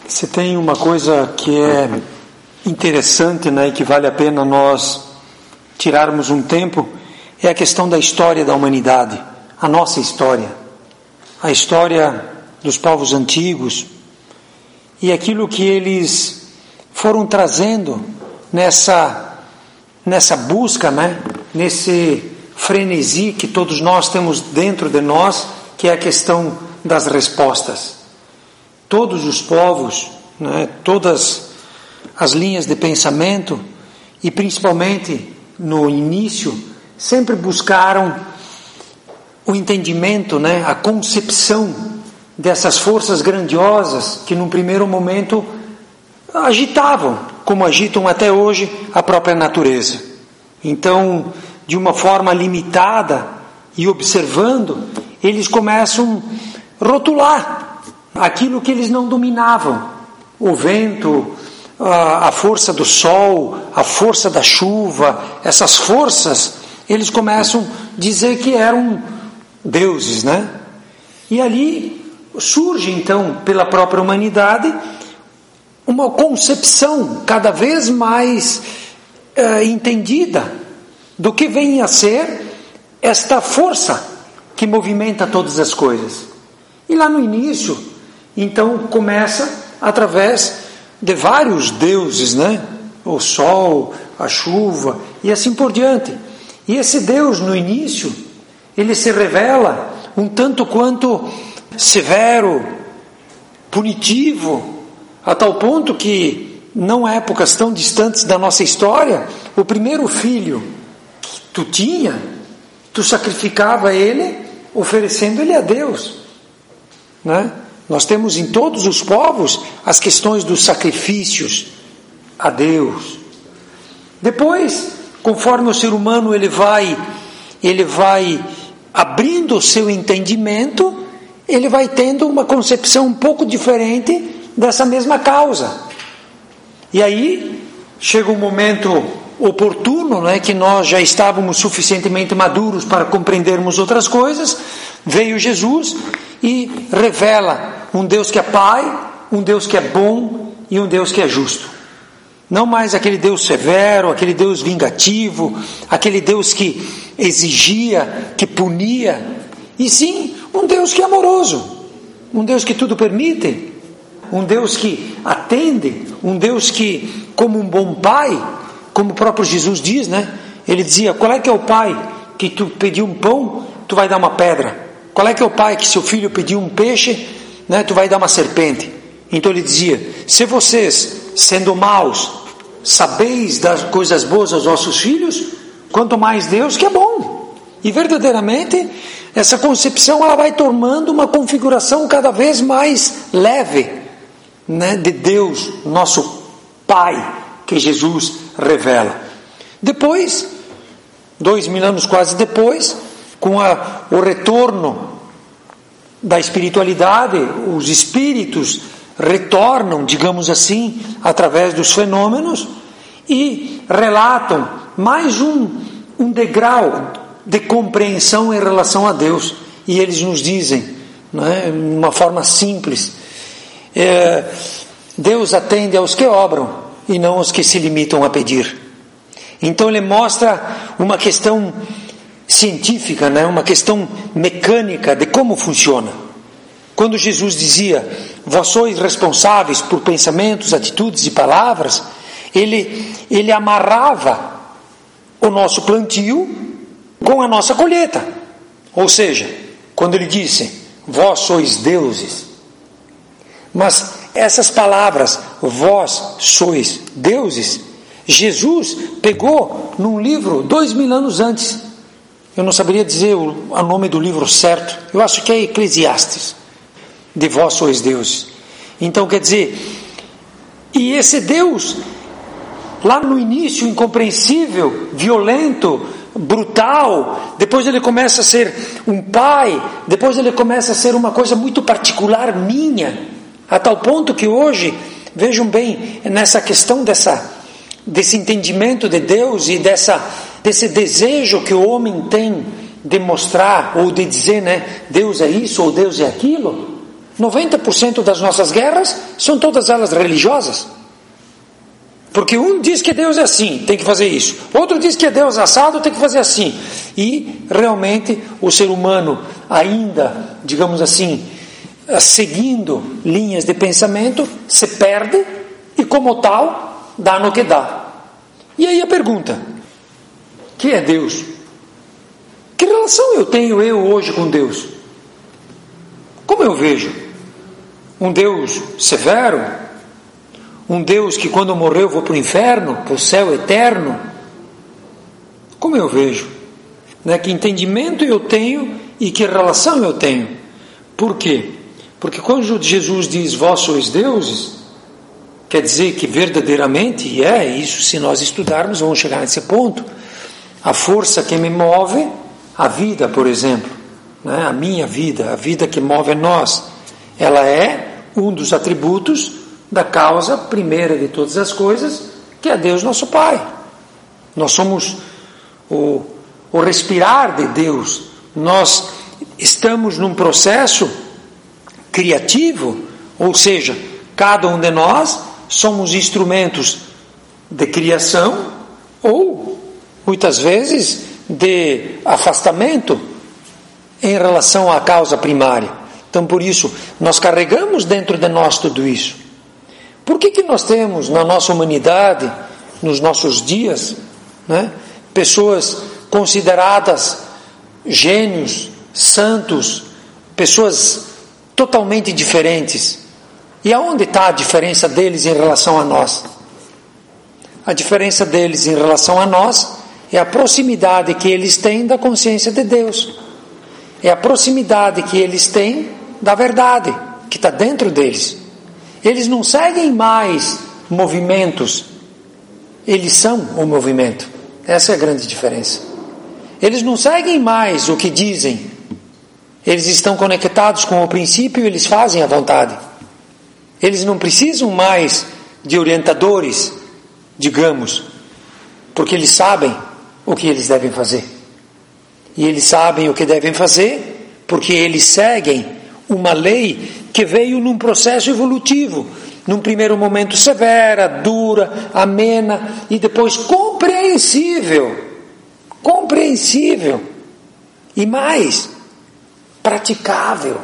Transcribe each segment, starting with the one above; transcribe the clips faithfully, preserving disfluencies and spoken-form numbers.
Se tem uma coisa que é interessante, né, e que vale a pena nós tirarmos um tempo, é a questão da história da humanidade, a nossa história, a história dos povos antigos e aquilo que eles foram trazendo nessa, nessa busca, né, nesse frenesi que todos nós temos dentro de nós, que é a questão das respostas. Todos os povos, né, todas as linhas de pensamento, e principalmente no início, sempre buscaram o entendimento, né, a concepção dessas forças grandiosas que num primeiro momento agitavam, como agitam até hoje a própria natureza. Então, de uma forma limitada e observando, eles começam a rotular aquilo que eles não dominavam, o vento, a força do sol, a força da chuva, essas forças, eles começam a dizer que eram deuses, né? E ali surge então, pela própria humanidade, uma concepção cada vez mais uh, entendida do que vem a ser esta força que movimenta todas as coisas. E lá no início, então começa através de vários deuses, né? O sol, a chuva e assim por diante. E esse Deus no início, ele se revela um tanto quanto severo, punitivo, a tal ponto que, não épocas tão distantes da nossa história, o primeiro filho que tu tinha, tu sacrificava ele, oferecendo ele a Deus, né? Nós temos em todos os povos as questões dos sacrifícios a Deus. Depois, conforme o ser humano ele vai, ele vai abrindo o seu entendimento, ele vai tendo uma concepção um pouco diferente dessa mesma causa. E aí chega um momento oportuno, né, que nós já estávamos suficientemente maduros para compreendermos outras coisas. Veio Jesus e revela um Deus que é Pai, um Deus que é bom e um Deus que é justo. Não mais aquele Deus severo, aquele Deus vingativo, aquele Deus que exigia, que punia, e sim um Deus que é amoroso, um Deus que tudo permite, um Deus que atende, um Deus que, como um bom pai, como o próprio Jesus diz, né? Ele dizia: qual é que é o pai que tu pediu um pão, tu vai dar uma pedra? Qual é que é o pai que seu filho pediu um peixe, né, tu vai dar uma serpente? Então ele dizia: se vocês, sendo maus, sabeis dar coisas boas aos vossos filhos, quanto mais Deus que é bom. E verdadeiramente essa concepção ela vai tomando uma configuração cada vez mais leve, né, de Deus, nosso Pai, que Jesus revela. Depois, dois mil anos quase depois, com a, o retorno da espiritualidade, os espíritos retornam, digamos assim, através dos fenômenos e relatam mais um, um degrau de compreensão em relação a Deus. E eles nos dizem, né, de uma forma simples, é, Deus atende aos que obram e não aos que se limitam a pedir. Então ele mostra uma questão científica, né? Uma questão mecânica de como funciona. Quando Jesus dizia: vós sois responsáveis por pensamentos, atitudes e palavras, ele, ele amarrava o nosso plantio com a nossa colheita. Ou seja, quando ele disse: vós sois deuses, mas essas palavras, vós sois deuses, Jesus pegou num livro dois mil anos antes. Eu não saberia dizer o, o nome do livro certo, eu acho que é Eclesiastes, de vós sois deuses. Então quer dizer, e esse Deus, lá no início incompreensível, violento, brutal, depois ele começa a ser um pai, depois ele começa a ser uma coisa muito particular minha, a tal ponto que hoje, vejam bem, nessa questão dessa, desse entendimento de Deus e dessa, desse desejo que o homem tem de mostrar ou de dizer, né, Deus é isso ou Deus é aquilo, noventa por cento das nossas guerras são todas elas religiosas. Porque um diz que Deus é assim, tem que fazer isso. Outro diz que é Deus assado, tem que fazer assim. E realmente o ser humano ainda, digamos assim, seguindo linhas de pensamento, se perde e como tal, dá no que dá. E aí a pergunta, que é Deus? Que relação eu tenho eu hoje com Deus? Como eu vejo? Um Deus severo? Um Deus que quando eu morrer eu vou para o inferno, para o céu eterno? Como eu vejo? Né? Que entendimento eu tenho e que relação eu tenho? Por quê? Porque quando Jesus diz, vós sois deuses, quer dizer que verdadeiramente, e é isso, se nós estudarmos, vamos chegar nesse ponto, a força que me move, a vida, por exemplo, né? A minha vida, a vida que move a nós, ela é um dos atributos da causa primeira de todas as coisas, que é Deus nosso Pai. Nós somos o, o respirar de Deus. Nós estamos num processo criativo, ou seja, cada um de nós somos instrumentos de criação ou, muitas vezes, de afastamento em relação à causa primária. Então, por isso, nós carregamos dentro de nós tudo isso. Por que que nós temos na nossa humanidade, nos nossos dias, né, pessoas consideradas gênios, santos, pessoas totalmente diferentes? E aonde está a diferença deles em relação a nós? A diferença deles em relação a nós é a proximidade que eles têm da consciência de Deus. É a proximidade que eles têm da verdade, que está dentro deles. Eles não seguem mais movimentos, eles são o movimento. Essa é a grande diferença. Eles não seguem mais o que dizem, eles estão conectados com o princípio e eles fazem a vontade. Eles não precisam mais de orientadores, digamos, porque eles sabem o que eles devem fazer. E eles sabem o que devem fazer porque eles seguem uma lei que veio num processo evolutivo, num primeiro momento severa, dura, amena e depois compreensível, compreensível e mais, praticável,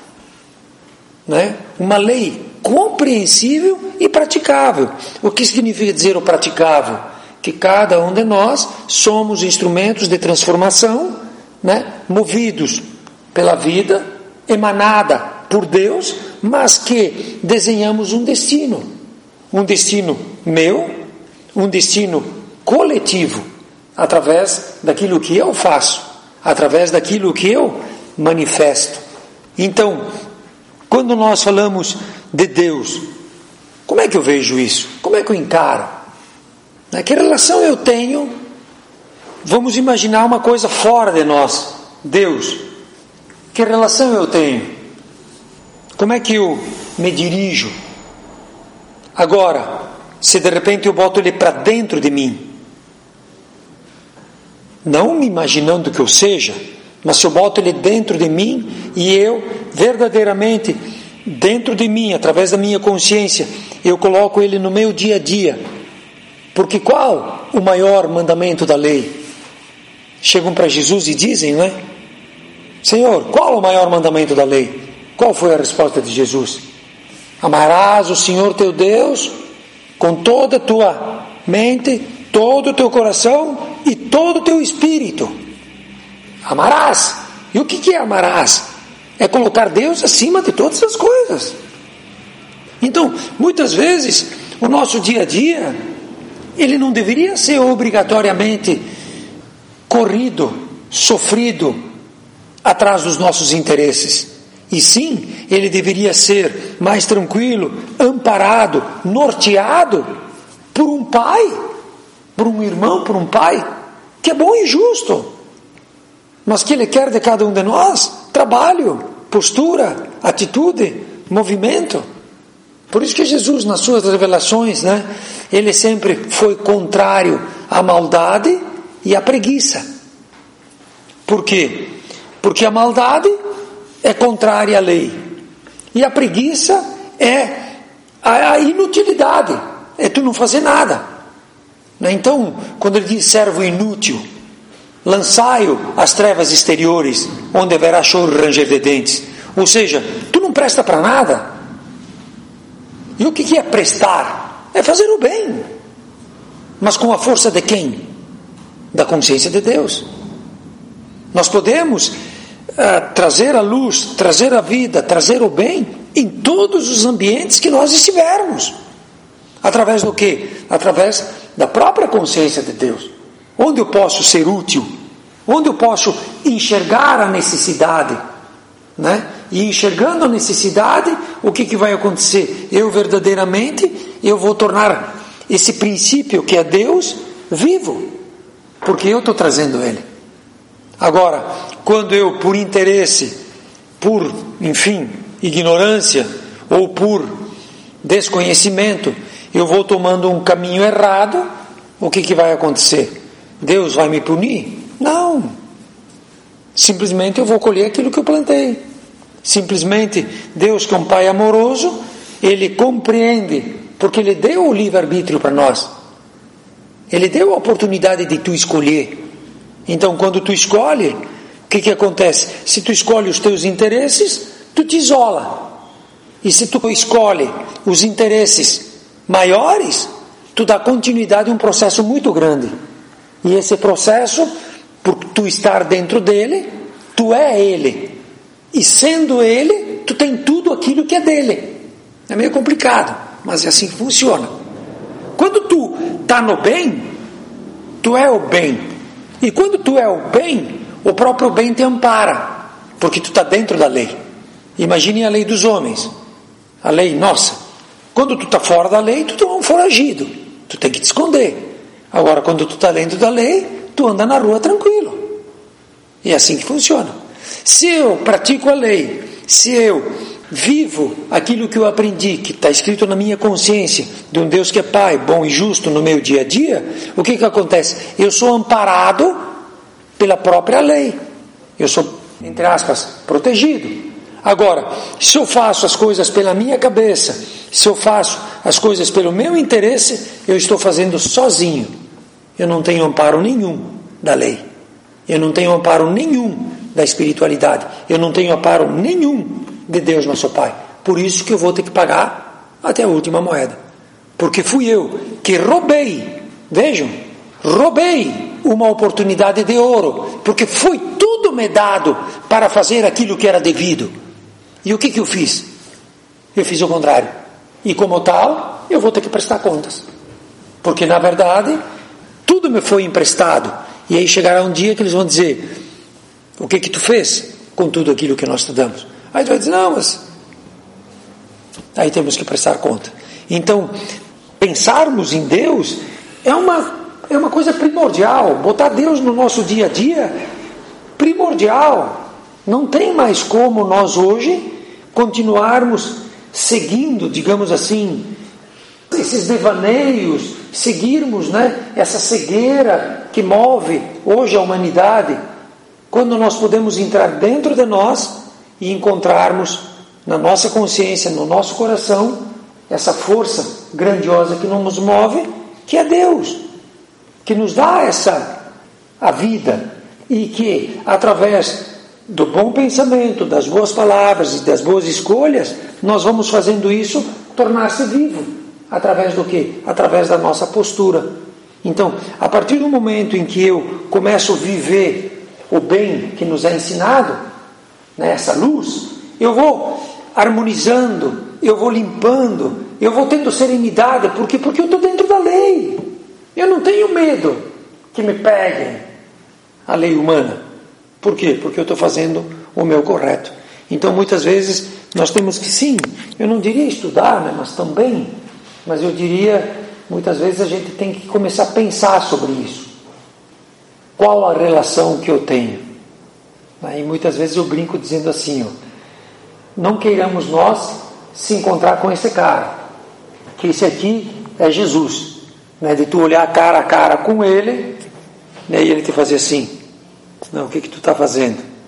né? Uma lei compreensível e praticável. O que significa dizer o praticável? Que cada um de nós somos instrumentos de transformação, né? Movidos pela vida, emanada por Deus, mas que desenhamos um destino, um destino meu, um destino coletivo, através daquilo que eu faço, através daquilo que eu manifesto. Então, quando nós falamos de Deus, como é que eu vejo isso? Como é que eu encaro? Que relação eu tenho? Vamos imaginar uma coisa fora de nós. Deus, que relação eu tenho? Como é que eu me dirijo? Agora, se de repente eu boto ele para dentro de mim, não me imaginando que eu seja, mas se eu boto ele dentro de mim e eu verdadeiramente dentro de mim, através da minha consciência, eu coloco ele no meu dia a dia. Porque qual o maior mandamento da lei? Chegam para Jesus e dizem, não é? Senhor, qual o maior mandamento da lei? Qual foi a resposta de Jesus? Amarás o Senhor teu Deus com toda a tua mente, todo o teu coração e todo o teu espírito. Amarás. E o que que é amarás? É colocar Deus acima de todas as coisas. Então, muitas vezes, o nosso dia a dia, ele não deveria ser obrigatoriamente corrido, sofrido, atrás dos nossos interesses. E sim, ele deveria ser mais tranquilo, amparado, norteado por um pai, por um irmão, por um pai, que é bom e justo, mas que ele quer de cada um de nós trabalho, postura, atitude, movimento. Por isso que Jesus, nas suas revelações, né, ele sempre foi contrário à maldade e à preguiça. Por quê? Porque a maldade é contrária à lei. E a preguiça é a inutilidade, é tu não fazer nada. Então, quando ele diz servo inútil, lançai-o às trevas exteriores, onde haverá choro e ranger de dentes. Ou seja, tu não presta para nada. E o que é prestar? É fazer o bem. Mas com a força de quem? Da consciência de Deus. Nós podemos uh, trazer a luz, trazer a vida, trazer o bem em todos os ambientes que nós estivermos. Através do quê? Através da própria consciência de Deus. Onde eu posso ser útil, onde eu posso enxergar a necessidade, né? E enxergando a necessidade, o que, que vai acontecer? Eu verdadeiramente, eu vou tornar esse princípio que é Deus vivo, porque eu estou trazendo ele. Agora, quando eu, por interesse, por, enfim, ignorância, ou por desconhecimento, eu vou tomando um caminho errado, o que, que vai acontecer? Deus vai me punir? Não. Simplesmente eu vou colher aquilo que eu plantei. Simplesmente Deus, que é um Pai amoroso, Ele compreende, porque Ele deu o livre-arbítrio para nós. Ele deu a oportunidade de tu escolher. Então, quando tu escolhe, o que, que acontece? Se tu escolhe os teus interesses, tu te isola. E se tu escolhe os interesses maiores, tu dá continuidade a um processo muito grande. E esse processo, por tu estar dentro dele, tu é ele. E sendo ele, tu tem tudo aquilo que é dele. É meio complicado, mas é assim que funciona. Quando tu está no bem, tu é o bem. E quando tu é o bem, o próprio bem te ampara, porque tu está dentro da lei. Imagine a lei dos homens. A lei nossa. Quando tu está fora da lei, tu é um foragido. Tu tem que te esconder. Agora, quando tu está dentro da lei, tu anda na rua tranquilo. E é assim que funciona. Se eu pratico a lei, se eu vivo aquilo que eu aprendi, que está escrito na minha consciência, de um Deus que é Pai, bom e justo no meu dia a dia, o que que acontece? Eu sou amparado pela própria lei. Eu sou, entre aspas, protegido. Agora, se eu faço as coisas pela minha cabeça, se eu faço as coisas pelo meu interesse, eu estou fazendo sozinho. Eu não tenho amparo nenhum da lei. Eu não tenho amparo nenhum da espiritualidade. Eu não tenho amparo nenhum de Deus nosso Pai. Por isso que eu vou ter que pagar até a última moeda. Porque fui eu que roubei, vejam, roubei uma oportunidade de ouro, porque foi tudo me dado para fazer aquilo que era devido. E o que que eu fiz? Eu fiz o contrário. E como tal, eu vou ter que prestar contas. Porque na verdade, tudo me foi emprestado. E aí chegará um dia que eles vão dizer: o que que tu fez com tudo aquilo que nós te damos? Aí tu vai dizer: não, mas... Aí temos que prestar conta. Então, pensarmos em Deus é uma, é uma coisa primordial. Botar Deus no nosso dia a dia, primordial. Não tem mais como nós hoje continuarmos seguindo, digamos assim, esses devaneios, seguirmos, né, essa cegueira que move hoje a humanidade, quando nós podemos entrar dentro de nós e encontrarmos na nossa consciência, no nosso coração, essa força grandiosa que nos move, que é Deus, que nos dá essa a vida, e que através do bom pensamento, das boas palavras e das boas escolhas, nós vamos fazendo isso tornar-se vivo. Através do quê? Através da nossa postura. Então, a partir do momento em que eu começo a viver o bem que nos é ensinado, né, essa luz, eu vou harmonizando, eu vou limpando, eu vou tendo serenidade. Por quê? Porque eu estou dentro da lei. Eu não tenho medo que me peguem a lei humana. Por quê? Porque eu estou fazendo o meu correto. Então, muitas vezes, nós temos que, sim, eu não diria estudar, né, mas também, mas eu diria, muitas vezes a gente tem que começar a pensar sobre isso. Qual a relação que eu tenho? E muitas vezes eu brinco dizendo assim, ó, não queiramos nós se encontrar com esse cara, que esse aqui é Jesus, né, de tu olhar cara a cara com ele, né, e ele te fazer assim: não, o que que tu está fazendo?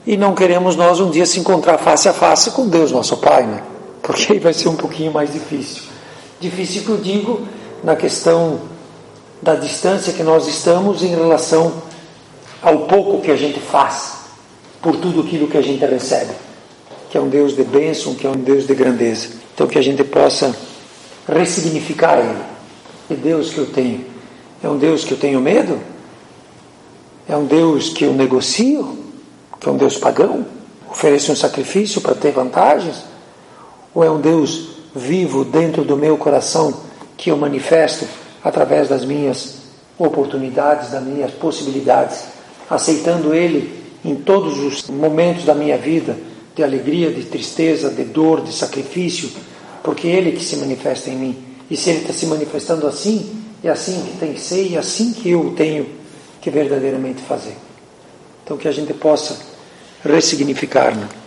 e não queremos nós um dia se encontrar face a face com Deus, nosso Pai, né? Porque aí vai ser um pouquinho mais difícil. Difícil que eu digo na questão da distância que nós estamos em relação ao pouco que a gente faz por tudo aquilo que a gente recebe, que é um Deus de bênção, que é um Deus de grandeza. Então que a gente possa ressignificar Ele. Que Deus que eu tenho? É um Deus que eu tenho medo? É um Deus que eu negocio? Que é um Deus pagão? Oferece um sacrifício para ter vantagens? Ou é um Deus vivo dentro do meu coração que eu manifesto através das minhas oportunidades, das minhas possibilidades, aceitando Ele em todos os momentos da minha vida, de alegria, de tristeza, de dor, de sacrifício, porque Ele que se manifesta em mim. E se Ele está se manifestando assim, é assim que tem que ser e é assim que eu tenho que verdadeiramente fazer. Então que a gente possa ressignificar, né?